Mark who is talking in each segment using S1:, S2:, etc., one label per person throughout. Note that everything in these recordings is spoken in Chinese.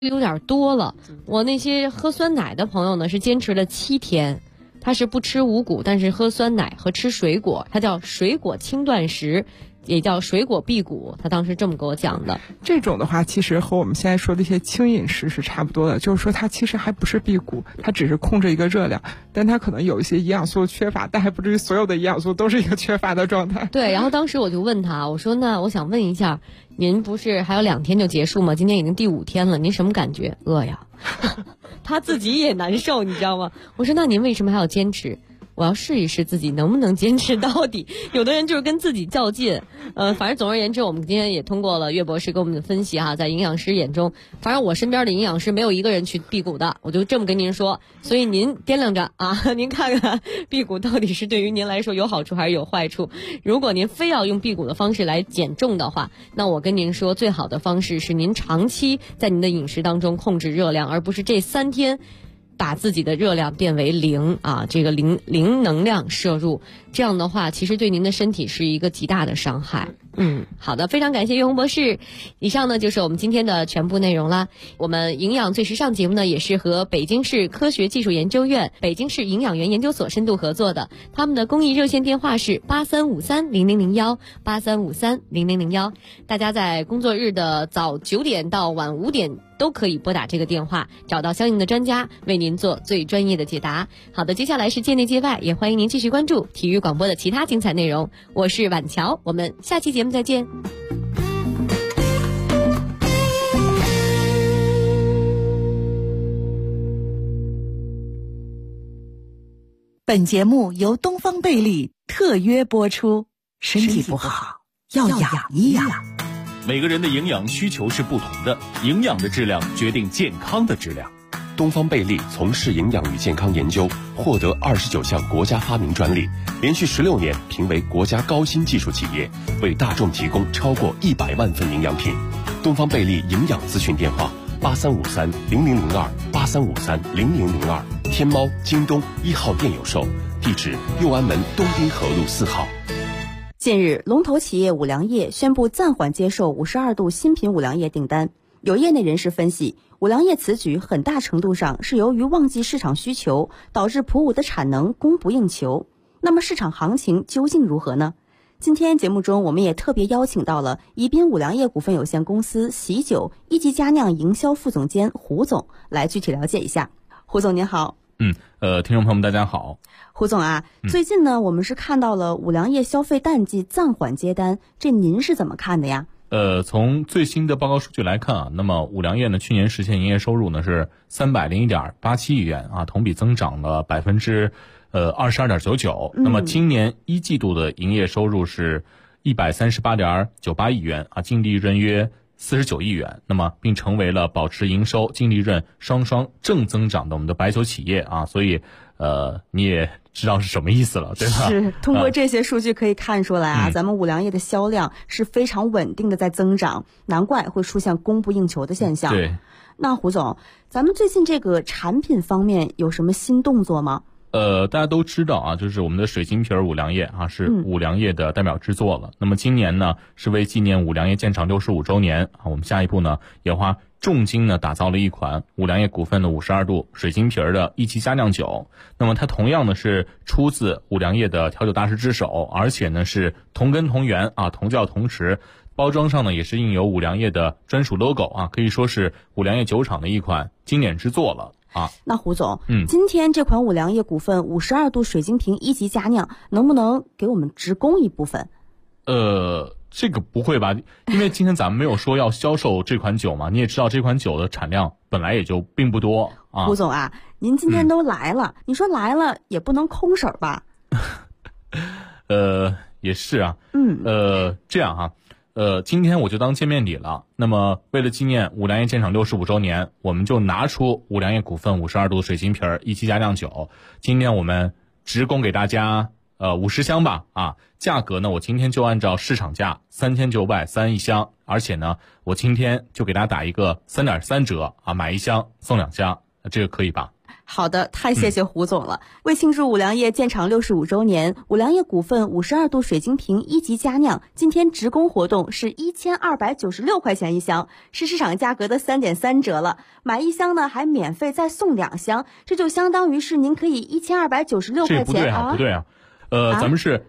S1: 有点多了。我那些喝酸奶的朋友呢，是坚持了7天，他是不吃五谷，但是喝酸奶和吃水果，它叫水果轻断食，也叫水果辟谷，他当时这么给我讲的。
S2: 这种的话其实和我们现在说的一些轻饮食是差不多的，就是说它其实还不是辟谷，它只是控制一个热量，但它可能有一些营养素缺乏，但还不至于所有的营养素都是一个缺乏的状态。
S1: 对，然后当时我就问他，我说那我想问一下，您不是还有2天就结束吗？今天已经第5天了，您什么感觉？饿呀。他自己也难受，你知道吗？我说那您为什么还要坚持？我要试一试自己能不能坚持到底。有的人就是跟自己较劲。反正总而言之，我们今天也通过了岳博士给我们的分析哈，在营养师眼中，反正我身边的营养师没有一个人去辟谷的，我就这么跟您说。所以您掂量着啊，您看看辟谷到底是对于您来说有好处还是有坏处。如果您非要用辟谷的方式来减重的话，那我跟您说，最好的方式是您长期在您的饮食当中控制热量，而不是这3天把自己的热量变为0啊，这个零能量摄入，这样的话其实对您的身体是一个极大的伤害。好的，非常感谢岳红博士。以上呢就是我们今天的全部内容啦。我们营养最时尚节目呢，也是和北京市科学技术研究院、北京市营养园研究所深度合作的，他们的公益热线电话是83530001，83530001。大家在工作日的早9点到晚5点都可以拨打这个电话，找到相应的专家为您做最专业的解答。好的，接下来是界内界外，也欢迎您继续关注体育广播的其他精彩内容。我是婉乔，我们下期节目再见。
S3: 本节目由东方贝利特约播出。身体不好要养一养。
S4: 每个人的营养需求是不同的，营养的质量决定健康的质量。
S5: 东方贝利从事营养与健康研究，获得29项国家发明专利，连续16年评为国家高新技术企业，为大众提供超过100万份营养品。东方贝利营养咨询电话83530002，83530002，天猫、京东1号店有售，地址右安门东滨河路4号。
S6: 近日，龙头企业五粮液宣布暂缓接受52度新品五粮液订单。有业内人士分析，五粮液此举很大程度上是由于旺季市场需求，导致普五的产能供不应求。那么市场行情究竟如何呢？今天节目中，我们也特别邀请到了宜宾五粮液股份有限公司喜酒一级佳酿营销副总监胡总来具体了解一下。胡总您好。
S4: 听众朋友们大家好。
S6: 胡总啊，最近呢，我们是看到了五粮液消费淡季暂缓接单，这您是怎么看的呀？
S4: 从最新的报告数据来看啊，那么五粮液呢去年实现营业收入呢是301.87亿元啊，同比增长了22.99%。那么今年1季度的营业收入是138.98亿元啊，净利润约49亿元，那么并成为了保持营收、净利润双双正增长的我们的白酒企业啊，所以你也知道是什么意思了，对吧？
S6: 是，通过这些数据可以看出来啊，咱们五粮液的销量是非常稳定的在增长，难怪会出现供不应求的现象。
S4: 对。
S6: 那胡总，咱们最近这个产品方面有什么新动作吗？
S4: 大家都知道啊，就是我们的水晶皮五粮液啊，是五粮液的代表制作了。那么今年呢，是为纪念五粮液建厂65周年啊，我们下一步呢也花重金呢打造了一款五粮液股份的52度水晶皮的一级佳酿酒。那么它同样呢是出自五粮液的调酒大师之手，而且呢是同根同源啊，同教同池。包装上呢也是印有五粮液的专属 logo 啊，可以说是五粮液酒厂的一款经典之作了。
S6: 那胡总，今天这款五粮液股份52度水晶瓶一级佳酿，能不能给我们直供一部分？
S4: 这个不会吧？因为今天咱们没有说要销售这款酒嘛，你也知道这款酒的产量本来也就并不多啊。
S6: 胡总啊，您今天都来了，你说来了也不能空手吧？
S4: 也是啊。这样啊。今天我就当见面礼了。那么为了纪念五粮液建厂65周年，我们就拿出五粮液股份52度水晶皮一级佳酿酒，今天我们直供给大家50箱吧啊，价格呢我今天就按照市场价3930一箱，而且呢我今天就给大家打一个3.3折啊，买1箱送2箱，这个可以吧？
S6: 好的，太谢谢胡总了。为庆祝五粮液建厂65周年，五粮液股份52度水晶瓶1级佳酿今天直供活动是1296块钱一箱，是市场价格的3.3折了。买一箱呢还免费再送2箱，这就相当于是您可以1296块钱。
S4: 这不对啊，不对啊。咱们是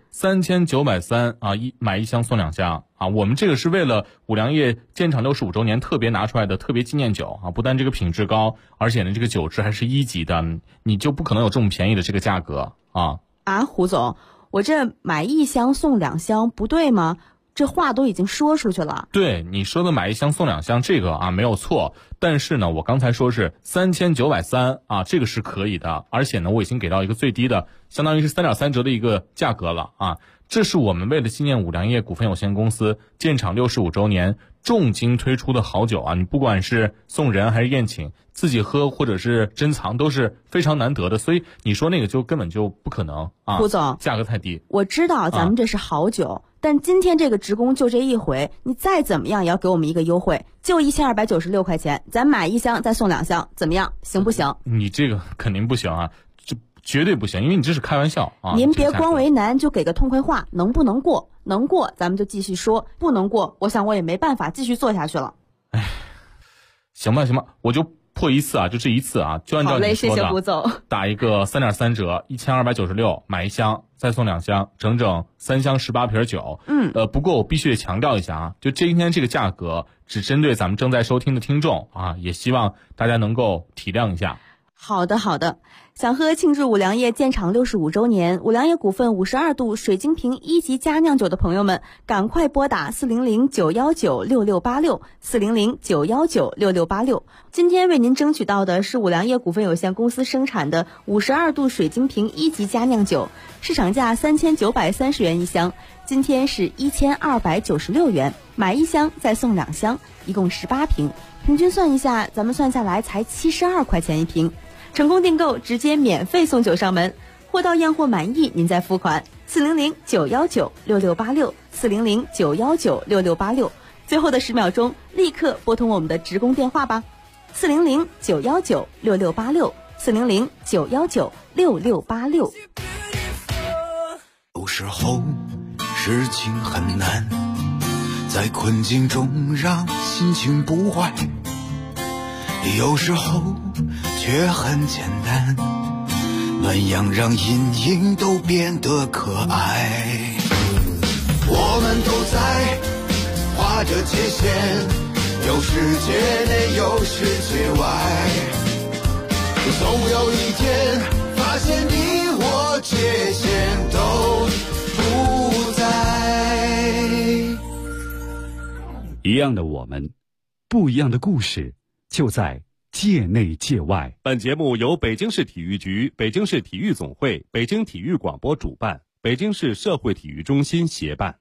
S4: 3930啊，买一箱送2箱啊。我们这个是为了五粮液建厂65周年特别拿出来的特别纪念酒啊，不但这个品质高，而且呢这个酒质还是1级的，你就不可能有这么便宜的这个价格啊。
S6: 胡总，我这买一箱送2箱不对吗？这话都已经说出去了。
S4: 对，你说的买一箱送2箱这个啊没有错，但是呢我刚才说是3930啊，这个是可以的，而且呢我已经给到一个最低的相当于是3.3折的一个价格了啊。这是我们为了纪念五粮液股份有限公司建厂65周年重金推出的好酒啊，你不管是送人还是宴请，自己喝或者是珍藏都是非常难得的，所以你说那个就根本就不可能啊。
S6: 胡总，
S4: 价格太低。
S6: 我知道咱们这是好酒，但今天这个职工就这一回，你再怎么样也要给我们一个优惠，就1296块钱，咱买一箱再送2箱，怎么样？行不行？
S4: 你这个肯定不行啊，这绝对不行，因为你这是开玩笑啊。
S6: 您别光为难，就给个痛快话，能不能过？能过咱们就继续说，不能过我想我也没办法继续做下去了。
S4: 哎，行吧，我就破一次啊，就这一次啊，就按照你说的。
S6: 好嘞，谢谢胡总。
S4: 打一个3.3折，1296买一箱再送2箱，整整3箱18瓶酒。不过我必须得强调一下啊，就今天这个价格只针对咱们正在收听的听众啊，也希望大家能够体谅一下。
S6: 好的，想喝庆祝五粮液建厂65周年五粮液股份52度水晶瓶1级佳酿酒的朋友们，赶快拨打400-919-6686 400-919-6686。今天为您争取到的是五粮液股份有限公司生产的52度水晶瓶1级佳酿酒，市场价3930元一箱，今天是1296元，买一箱再送2箱，一共18瓶，平均算一下，咱们算下来才72块钱一瓶。成功订购直接免费送酒上门，货到验货满意您再付款。400-919-6686 400-919-6686，最后的10秒钟立刻拨通我们的职工电话吧。400-919-6686 400-919-6686。
S7: 有时候事情很难，在困境中让心情不坏，有时候却很简单，暖阳让阴影都变得可爱。我们都在画着界限，有世界内有世界外，总有一天发现你我界限都不在。
S8: 一样的我们，不一样的故事，就在界内界外。
S9: 本节目由北京市体育局、北京市体育总会、北京体育广播主办，北京市社会体育中心协办。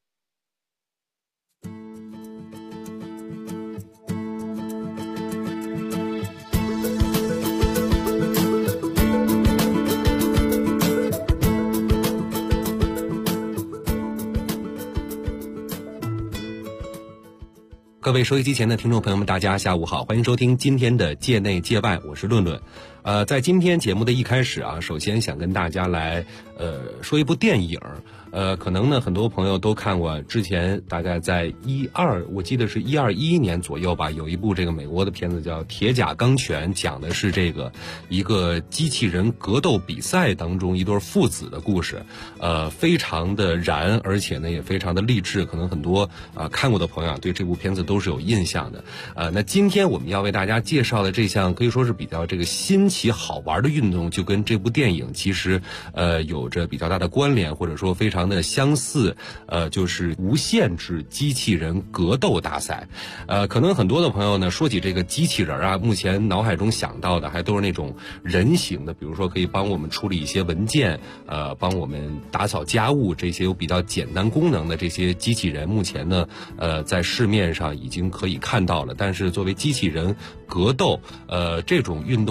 S10: 各位收音机前的听众朋友们，大家下午好，欢迎收听今天的界内界外，我是论论。在今天节目的一开始啊，首先想跟大家来说一部电影。可能呢很多朋友都看过，之前大概在我记得是1211年左右吧，有一部这个美国的片子叫《铁甲钢拳》，讲的是这个一个机器人格斗比赛当中一对父子的故事，非常的燃，而且呢也非常的励志，可能很多看过的朋友对这部片子都是有印象的。那今天我们要为大家介绍的这项可以说是比较这个新奇好玩的运动，就跟这部电影其实有着比较大的关联，或者说非常的相似，就是无限制机器人格斗大赛。可能很多的朋友呢说起这个机器人啊，目前脑海中想到的还都是那种人形的，比如说可以帮我们处理一些文件，帮我们打扫家务，这些有比较简单功能的这些机器人，目前呢在市面上已经可以看到了。但是作为机器人格斗这种运动的形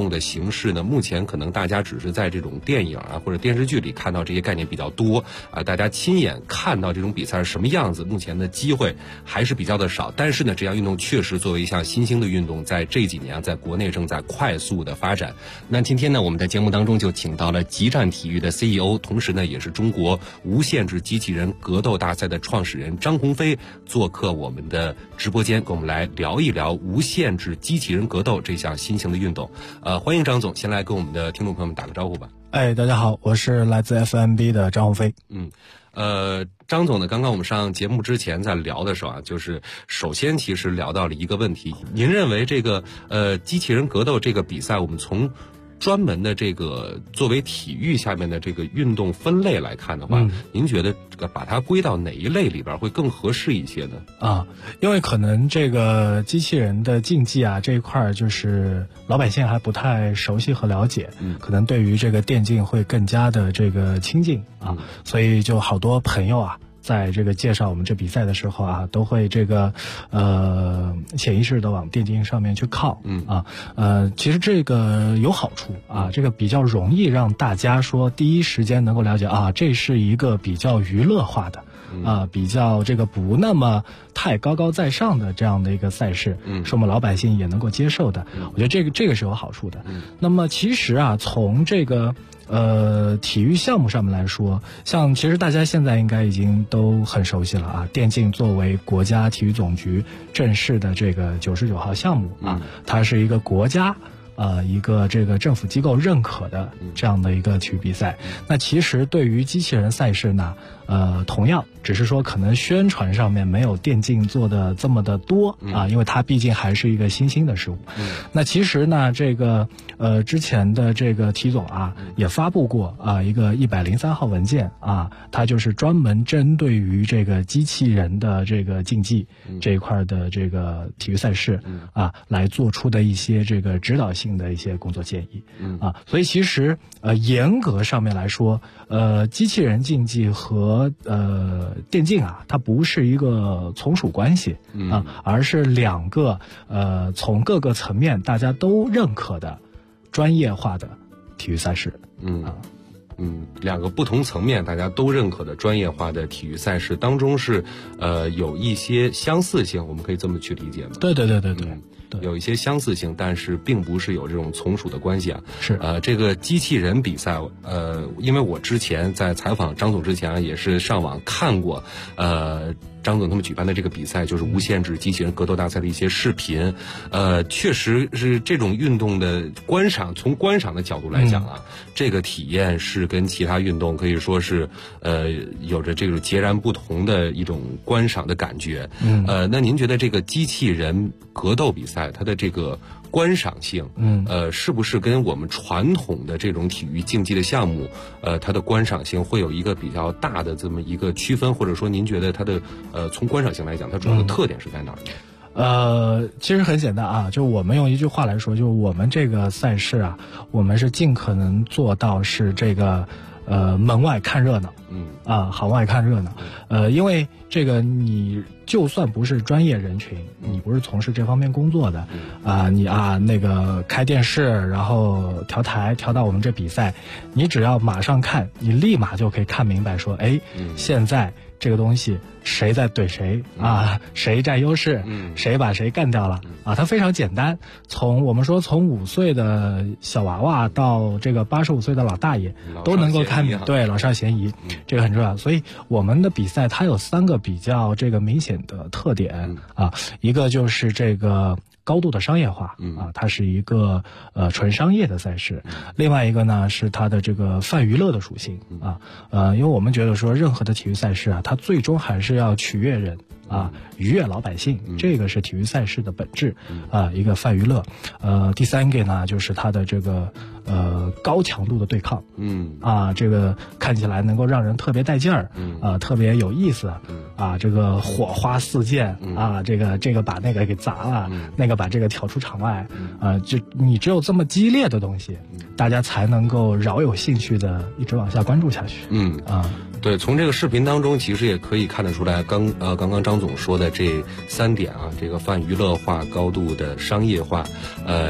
S10: 形式呢，目前可能大家只是在这种电影啊或者电视剧里看到这些概念比较多啊，大家亲眼看到这种比赛是什么样子，目前的机会还是比较的少。但是呢，这项运动确实作为一项新兴的运动，在这几年在国内正在快速的发展。那今天呢，我们在节目当中就请到了极战体育的 CEO， 同时呢也是中国无限制机器人格斗大赛的创始人张鸿飞做客我们的直播间，跟我们来聊一聊无限制机器人格斗这项新型的运动。欢迎张总，先来跟我们的听众朋友们打个招呼吧。
S11: 大家好，我是来自 FMB 的张鸿飞。
S10: 张总呢，刚刚我们上节目之前在聊的时候啊，就是首先其实聊到了一个问题，您认为这个机器人格斗这个比赛，我们从专门的这个作为体育下面的这个运动分类来看的话，您觉得把它归到哪一类里边会更合适一些呢？
S11: 因为可能这个机器人的竞技啊这一块，就是老百姓还不太熟悉和了解，可能对于这个电竞会更加的这个亲近啊，所以就好多朋友啊，在这个介绍我们这比赛的时候啊，都会这个潜意识的往电竞上面去靠，其实这个有好处啊，这个比较容易让大家说第一时间能够了解啊，这是一个比较娱乐化的比较这个不那么太高高在上的这样的一个赛事，是我们老百姓也能够接受的。我觉得这个是有好处的。那么其实啊，从这个体育项目上面来说，像其实大家现在应该已经都很熟悉了啊，电竞作为国家体育总局正式的这个99号项目啊，它是一个国家一个这个政府机构认可的这样的一个体育比赛。那其实对于机器人赛事呢，同样只是说可能宣传上面没有电竞做的这么的多啊，因为它毕竟还是一个新兴的事物。那其实呢，这个之前的这个体总啊也发布过一个103号文件啊，它就是专门针对于这个机器人的这个竞技这一块的这个体育赛事来做出的一些这个指导性的一些工作建议所以其实严格上面来说，机器人竞技和电竞啊，它不是一个从属关系而是两个从各个层面大家都认可的专业化的体育赛事。
S10: 两个不同层面大家都认可的专业化的体育赛事当中是有一些相似性，我们可以这么去理解吗？
S11: 对，
S10: 有一些相似性，但是并不是有这种从属的关系啊。
S11: 是
S10: 这个机器人比赛，因为我之前在采访张总之前也是上网看过，张总他们举办的这个比赛，就是无限制机器人格斗大赛的一些视频，确实是这种运动的观赏，从观赏的角度来讲啊，这个体验是跟其他运动可以说是有着这种截然不同的一种观赏的感觉。那您觉得这个机器人格斗比赛它的这个观赏性，是不是跟我们传统的这种体育竞技的项目，它的观赏性会有一个比较大的这么一个区分，或者说您觉得它的从观赏性来讲，它主要的特点是在哪儿呢？
S11: 其实很简单啊，就我们用一句话来说，就我们这个赛事啊，我们是尽可能做到是这个门外看热闹，行外看热闹。因为这个你就算不是专业人群，你不是从事这方面工作的你那个开电视，然后调台调到我们这比赛，你只要马上看，你立马就可以看明白说，现在这个东西谁在怼谁谁占优势，谁把谁干掉了它非常简单。我们说从5岁的小娃娃到这个85岁的老大爷都能够看明，对，老少咸宜，这个很重要。所以我们的比赛它有3个比较这个明显的特点一个就是这个高度的商业化它是一个纯商业的赛事。另外一个呢是它的这个泛娱乐的属性因为我们觉得说任何的体育赛事它最终还是要取悦人愉悦老百姓，这个是体育赛事的本质一个泛娱乐。第3个呢就是它的这个高强度的对抗这个看起来能够让人特别带劲儿特别有意思这个火花四溅这个把那个给砸了，那个把这个挑出场外就你只有这么激烈的东西大家才能够饶有兴趣的一直往下关注下去。
S10: 对，从这个视频当中其实也可以看得出来，刚刚张总说的这3点这个泛娱乐化、高度的商业化，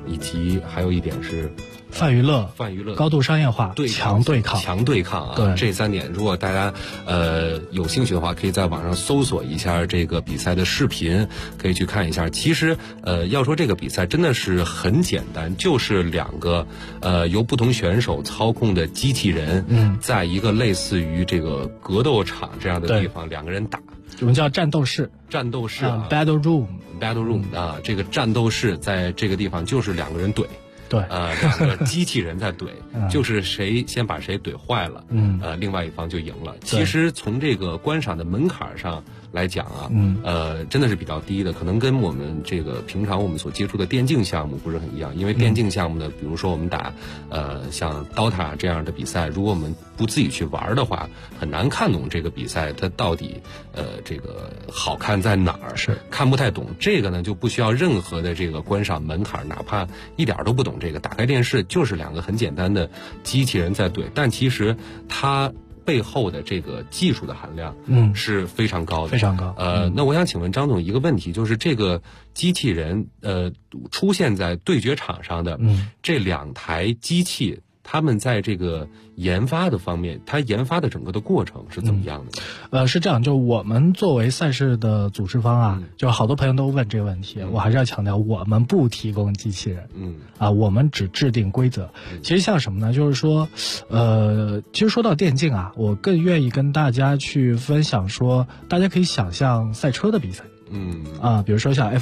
S10: 以及还有一点是
S11: 泛娱乐，高度商业化，强对抗
S10: 啊！
S11: 对，
S10: 这3点，如果大家有兴趣的话，可以在网上搜索一下这个比赛的视频，可以去看一下。其实要说这个比赛真的是很简单，就是2个由不同选手操控的机器人，在一个类似于这个格斗场这样的地方，2个人打。
S11: 我们叫战斗室
S10: 啊
S11: ，battle room
S10: 啊，这个战斗室在这个地方就是2个人怼。
S11: 对
S10: ，2个机器人在怼，就是谁先把谁怼坏了，另外一方就赢了。其实从这个观赏的门槛上来讲啊，真的是比较低的，可能跟我们这个平常我们所接触的电竞项目不是很一样。因为电竞项目呢，比如说我们打像 DOTA 这样的比赛，如果我们不自己去玩的话，很难看懂这个比赛它到底这个好看在哪儿，
S11: 是
S10: 看不太懂。这个呢就不需要任何的这个观赏门槛，哪怕一点都不懂这个，打开电视就是2个很简单的机器人在怼，但其实它背后的这个技术的含量是非常高的，
S11: 非常高。
S10: 那我想请问张总一个问题，就是这个机器人出现在对决场上的这2台机器，他们在这个研发的方面，它研发的整个的过程是怎么样的？
S11: 是这样，就我们作为赛事的组织方啊，就好多朋友都问这个问题，我还是要强调，我们不提供机器人，我们只制定规则。其实像什么呢？就是说，其实说到电竞啊，我更愿意跟大家去分享说，大家可以想象赛车的比赛。比如说像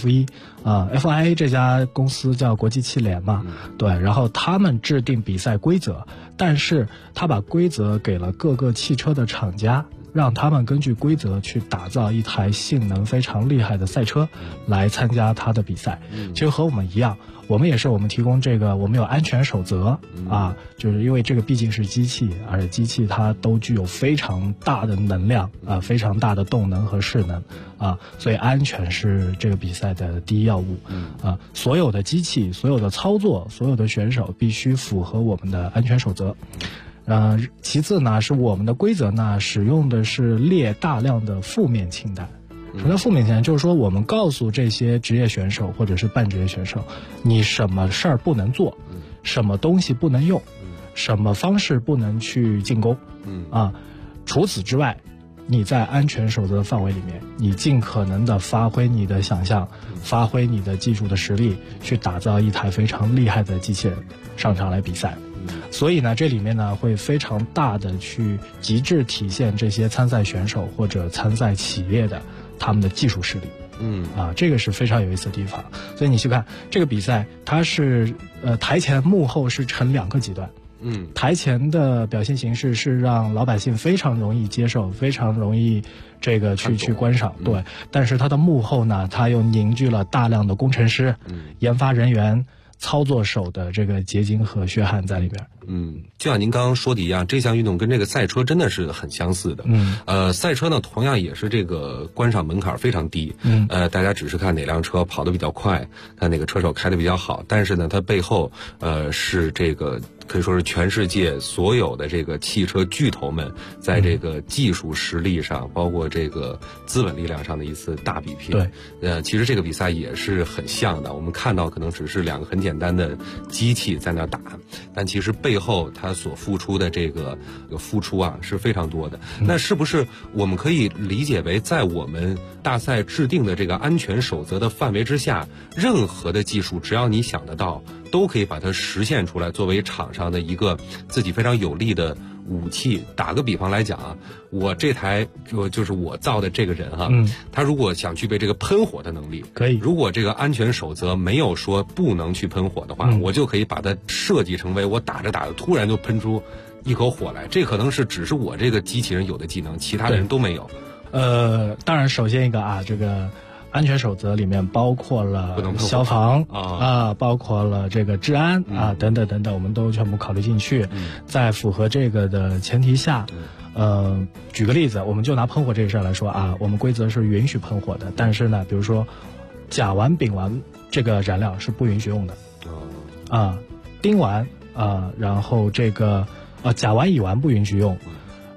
S11: F1，FIA 这家公司叫国际汽联嘛，对，然后他们制定比赛规则，但是他把规则给了各个汽车的厂家，让他们根据规则去打造一台性能非常厉害的赛车来参加他的比赛。其实和我们一样，我们也是，我们提供这个，我们有安全守则啊，就是因为这个毕竟是机器，而且机器它都具有非常大的能量啊，非常大的动能和势能啊，所以安全是这个比赛的第一要务啊。所有的机器、所有的操作、所有的选手必须符合我们的安全守则。其次呢，是我们的规则呢，使用的是列大量的负面清单。什么叫负面清单？就是说我们告诉这些职业选手或者是半职业选手，你什么事儿不能做，什么东西不能用，什么方式不能去进攻，除此之外，你在安全守则范围里面，你尽可能的发挥你的想象，发挥你的技术的实力，去打造一台非常厉害的机器人上场来比赛。所以呢，这里面呢会非常大的去极致体现这些参赛选手或者参赛企业的他们的技术实力。这个是非常有意思的地方。所以你去看这个比赛，它是台前幕后是成2个极端。台前的表现形式是让老百姓非常容易接受，非常容易这个去观赏，对。但是它的幕后呢，它又凝聚了大量的工程师、研发人员、操作手的这个结晶和血汗在里边。
S10: 就像您刚刚说的一样，这项运动跟这个赛车真的是很相似的。赛车呢，同样也是这个观赏门槛非常低。大家只是看哪辆车跑得比较快，看哪个车手开得比较好。但是呢，它背后是这个可以说是全世界所有的这个汽车巨头们在这个技术实力上，包括这个资本力量上的一次大比拼。
S11: 对，
S10: 其实这个比赛也是很像的。我们看到可能只是2个很简单的机器在那打，但其实背后它所付出的这个付出啊是非常多的。那是不是我们可以理解为，在我们大赛制定的这个安全守则的范围之下，任何的技术只要你想得到，都可以把它实现出来，作为场上的一个自己非常有力的武器。打个比方来讲啊，我这台就是我造的这个人哈，他如果想具备这个喷火的能力，
S11: 可以。
S10: 如果这个安全守则没有说不能去喷火的话，我就可以把它设计成为我打着打着突然就喷出一口火来。这可能是只是我这个机器人有的技能，其他的人都没有。
S11: 当然，首先一个啊，这个安全守则里面包括了消防包括了这个治安等等等等，我们都全部考虑进去。在符合这个的前提下，举个例子，我们就拿喷火这个事儿来说啊，我们规则是允许喷火的，但是呢，比如说甲烷、丙烷这个燃料是不允许用的。丁烷然后这个甲烷、乙烷不允许用。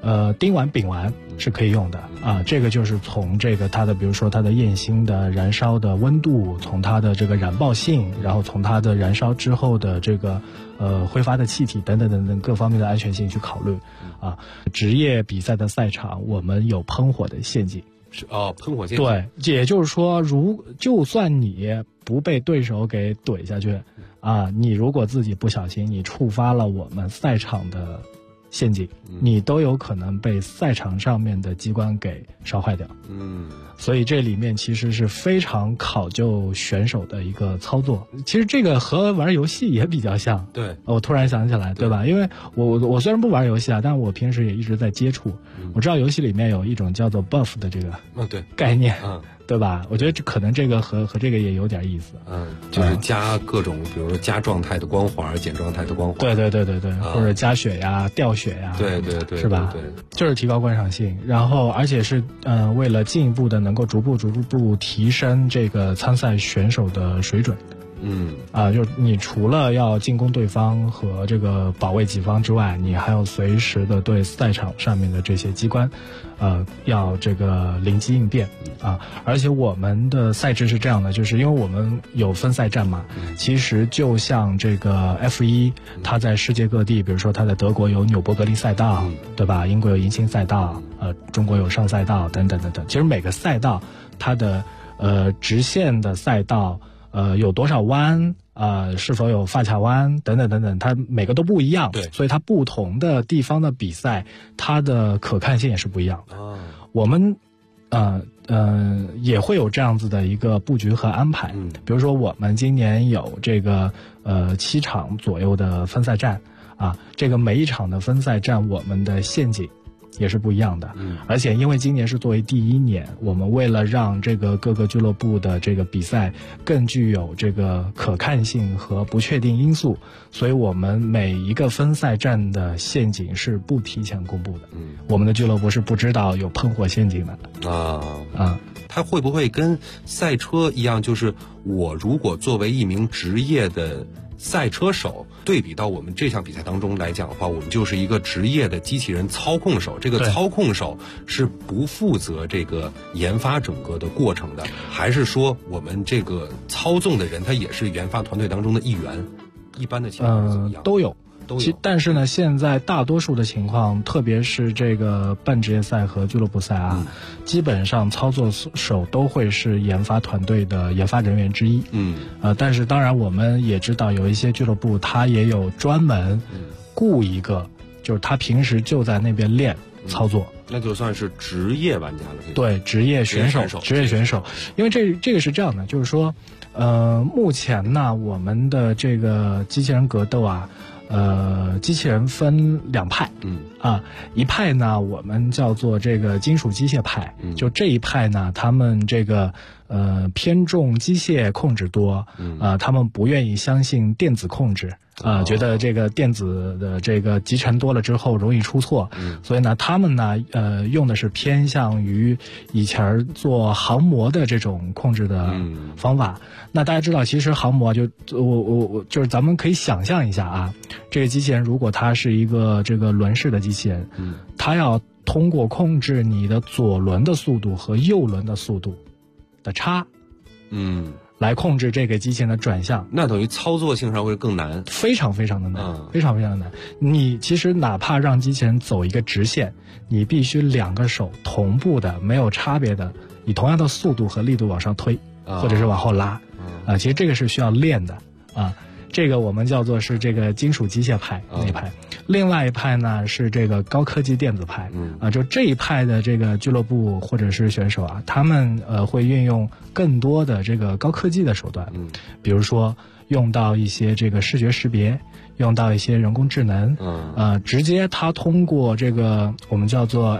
S11: 丁烷、丙烷是可以用的啊。这个就是从这个它的，比如说它的焰芯的燃烧的温度，从它的这个燃爆性，然后从它的燃烧之后的这个挥发的气体等等等等各方面的安全性去考虑啊。职业比赛的赛场，我们有喷火的陷阱。
S10: 喷火陷阱。
S11: 对，也就是说，就算你不被对手给怼下去啊，你如果自己不小心，你触发了我们赛场的陷阱，你都有可能被赛场上面的机关给烧坏掉。所以这里面其实是非常考究选手的一个操作。其实这个和玩游戏也比较像。
S10: 对，
S11: 我突然想起来，对吧？因为我虽然不玩游戏啊，但我平时也一直在接触。我知道游戏里面有一种叫做 buff 的这个概念，对吧？我觉得可能这个和这个也有点意思。
S10: 就是加各种，比如说加状态的光环、减状态的光环。
S11: 对，或者加血呀、掉血呀。
S10: 对，
S11: 是吧？
S10: 对，
S11: 就是提高观赏性，然后而且是为了进一步的能够逐步提升这个参赛选手的水准。就是你除了要进攻对方和这个保卫己方之外，你还要随时的对赛场上面的这些机关，要这个灵机应变啊。而且我们的赛制是这样的，就是因为我们有分赛站嘛，其实就像这个 F1，它在世界各地，比如说它在德国有纽博格林赛道，对吧？英国有银星赛道，中国有上赛道等等等等。其实每个赛道它的直线的赛道。有多少弯？是否有发卡弯？等等等等，它每个都不一样。对，所以它不同的地方的比赛，它的可看性也是不一样的。我们也会有这样子的一个布局和安排。比如说我们今年有这个7场左右的分赛站啊，这个每一场的分赛站，我们的陷阱也是不一样的。而且因为今年是作为第1年，我们为了让这个各个俱乐部的这个比赛更具有这个可看性和不确定因素，所以我们每一个分赛站的陷阱是不提前公布的。我们的俱乐部是不知道有喷火陷阱的。
S10: 它会不会跟赛车一样，就是我如果作为一名职业的赛车手，对比到我们这项比赛当中来讲的话，我们就是一个职业的机器人操控手。这个操控手是不负责这个研发整个的过程的，还是说我们这个操纵的人他也是研发团队当中的一员？一般的情况是怎么样？
S11: 都有。但是呢，现在大多数的情况，特别是这个半职业赛和俱乐部赛啊，基本上操作手都会是研发团队的研发人员之一。但是当然我们也知道，有一些俱乐部它也有专门雇一个，就是他平时就在那边练操作。
S10: 那就算是职业玩家了。
S11: 对，职业选手。因为这个是这样的，就是说，目前呢，我们的这个机器人格斗啊。机器人分2派，一派呢我们叫做这个金属机械派，就这一派呢，他们这个偏重机械控制多，他们不愿意相信电子控制，觉得这个电子的这个集成多了之后容易出错，所以呢，他们呢用的是偏向于以前做航模的这种控制的方法。那大家知道，其实航模就我就是咱们可以想象一下啊，这个机器人如果它是一个这个轮式的机器人，它要通过控制你的左轮的速度和右轮的速度的差，来控制这个机器人的转向，
S10: 那等于操作性上会更难，
S11: 非常非常的难，非常非常的难。你其实哪怕让机器人走一个直线，你必须2个手同步的，没有差别的，以同样的速度和力度往上推，或者是往后拉，其实这个是需要练的啊。这个我们叫做是这个金属机械派那一派，另外一派呢是这个高科技电子派，就这一派的这个俱乐部或者是选手啊，他们会运用更多的这个高科技的手段，比如说用到一些这个视觉识别，用到一些人工智能，直接它通过这个我们叫做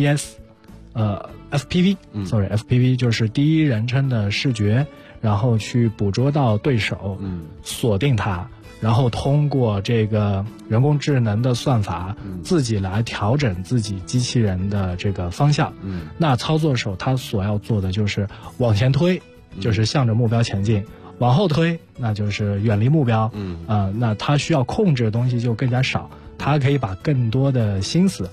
S11: FPV 就是第一人称的视觉，然后去捕捉到对手，锁定它，然后通过这个人工智能的算法，自己来调整自己机器人的这个方向。那操作手他所要做的就是往前推，就是向着目标前进；往后推，那就是远离目标。那他需要控制的东西就更加少，他可以把更多的心思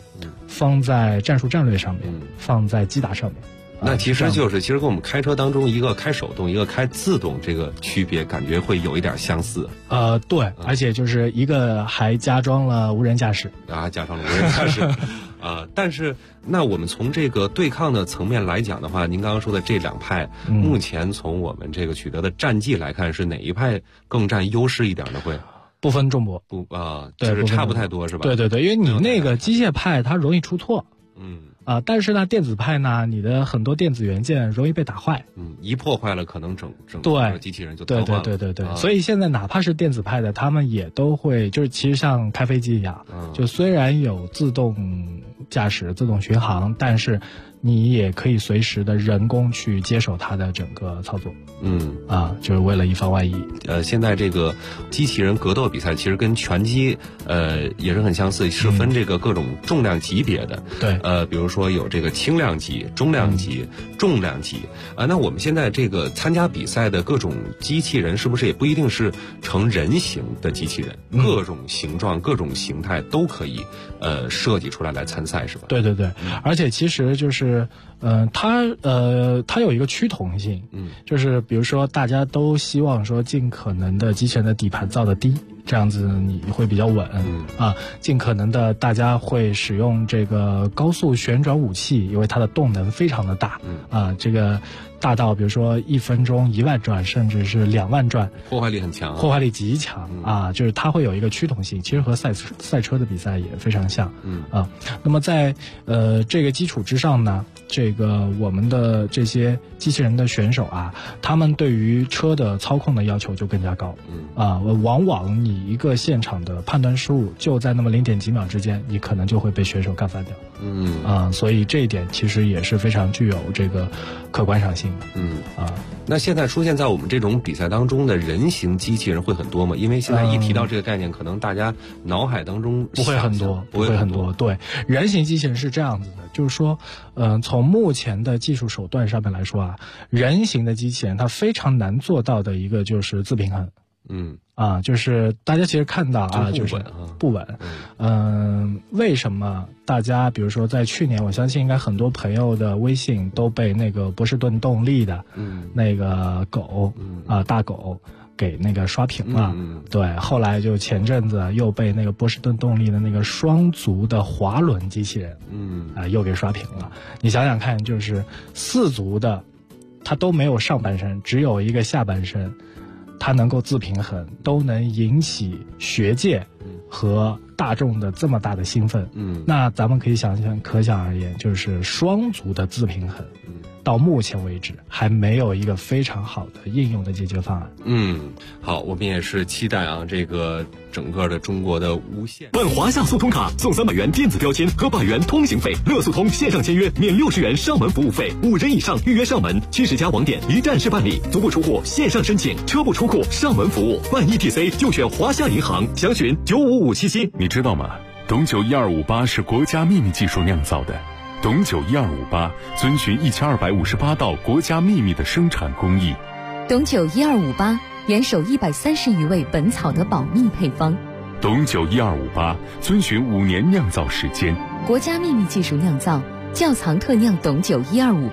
S11: 放在战术战略上面，放在击打上面。
S10: 那其实跟我们开车当中一个开手动，一个开自动，这个区别感觉会有一点相似。
S11: 对，而且就是一个还加装了无人驾驶
S10: 加装了无人驾驶。但是那我们从这个对抗的层面来讲的话，您刚刚说的这两派，目前从我们这个取得的战绩来看，是哪一派更占优势一点呢？会
S11: 不分众博，
S10: 就是差不太多是吧？
S11: 对，因为你那个机械派它容易出错，但是呢，电子派呢，你的很多电子元件容易被打坏，
S10: 一破坏了，可能整个机器人就瘫痪了。
S11: 对，所以现在哪怕是电子派的，他们也都会，就是其实像开飞机一样，就虽然有自动驾驶、自动巡航，但是你也可以随时的人工去接手它的整个操作。就是为了以防万一。
S10: 现在这个机器人格斗比赛其实跟拳击也是很相似，是分这个各种重量级别的。
S11: 对，
S10: 比如说有这个轻量级、中量级、重量级。那我们现在这个参加比赛的各种机器人，是不是也不一定是成人形的机器人？各种形状、各种形态都可以设计出来参赛，是吧？
S11: 对，而且其实就是它有一个趋同性，就是比如说大家都希望说尽可能的机器人的底盘造得低，这样子你会比较稳，尽可能的大家会使用这个高速旋转武器，因为它的动能非常的大，这个大到比如说1分钟1万转，甚至是2万转，
S10: 破坏力很强，
S11: 破坏力极强就是它会有一个趋同性，其实和赛车的比赛也非常像，那么在这个基础之上呢，这个我们的这些机器人的选手他们对于车的操控的要求就更加高，往往你一个现场的判断失误，就在那么0点几秒之间，你可能就会被选手干翻掉，所以这一点其实也是非常具有这个可观赏性的，
S10: 那现在出现在我们这种比赛当中的人形机器人会很多吗？因为现在一提到这个概念，可能大家脑海当中
S11: 不会很多。对，人形机器人是这样子的，就是说，从目前的技术手段上面来说人形的机器人它非常难做到的一个就是自平衡。就是大家其实看到就是不稳。为什么大家比如说在去年，我相信应该很多朋友的微信都被那个波士顿动力的那个狗大狗给那个刷屏了，对，后来就前阵子又被那个波士顿动力的那个双足的滑轮机器人又给刷屏了。你想想看，就是4足的它都没有上半身，只有一个下半身，它能够自平衡，都能引起学界和大众的这么大的兴奋，那咱们可以可想而言，就是双足的自平衡，到目前为止还没有一个非常好的应用的解决方案。
S10: 好，我们也是期待这个整个的中国的无线。
S12: 办华夏速通卡送300元电子标签和100元通行费，乐速通线上签约免60元上门服务费，5人以上预约上门，70家网点一站式办理，足不出户线上申请，车不出库上门服务，办 ETC 就选华夏银行，详询95577。
S13: 你知道吗？董酒1258是国家秘密技术酿造的。董酒1258遵循1258道国家秘密的生产工艺。
S14: 董酒1258严守130余位本草的保密配方。
S13: 董酒1258遵循5年酿造时间，
S14: 国家秘密技术酿造，窖藏特酿董酒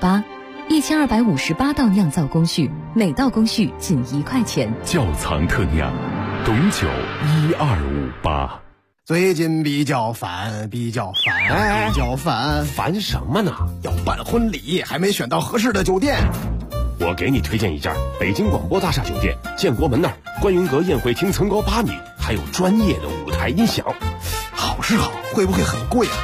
S14: 1258，1258道酿造工序，每道工序仅1块钱。
S13: 窖藏特酿，董酒1258。
S15: 最近比较烦，
S5: 烦什么呢？
S15: 要办婚礼，还没选到合适的酒店。
S5: 我给你推荐一家北京广播大厦酒店，建国门那儿，观云阁宴会厅层高8米，还有专业的舞台音响。
S15: 好是好，会不会很贵啊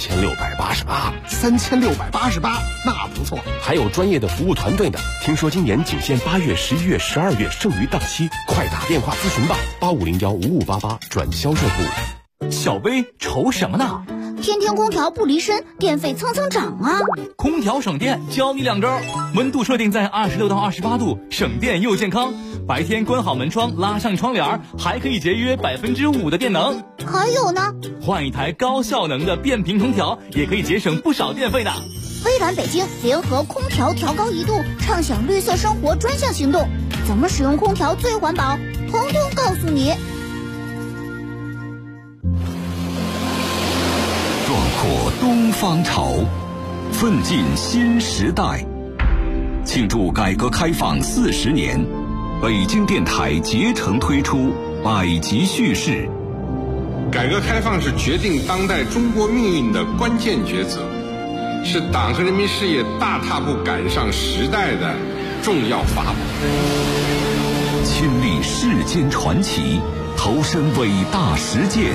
S5: ？3688，
S15: 那不错。
S5: 还有专业的服务团队呢。听说今年仅限8月、11月、12月，剩余档期，快打电话咨询吧，85015588转销售部。
S12: 小薇愁什么呢？
S16: 天天空调不离身，电费蹭蹭涨啊！
S12: 空调省电，教你2招：温度设定在26到28度，省电又健康；白天关好门窗，拉上窗帘，还可以节约5%的电能。
S16: 还有呢，
S12: 换一台高效能的变频空调，也可以节省不少电费的。
S16: 微软北京联合空调调高1度，畅享绿色生活专项行动，怎么使用空调最环保？通通告诉你。
S12: 壮阔
S17: 东方潮，奋进新时代。庆祝改革开放40年，北京电台竭诚推出百集叙事。
S18: 改革开放是决定当代中国命运的关键抉择，是党和人民事业大踏步赶上时代的重要法宝。
S17: 亲历世间传奇，投身伟大实践，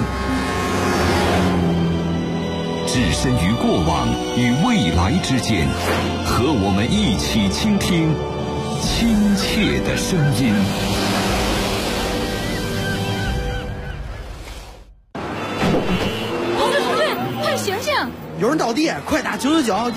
S17: 置身于过往与未来之间，和我们一起倾听亲切的声音。
S19: 同志，快醒醒！
S15: 有人倒地，快打999！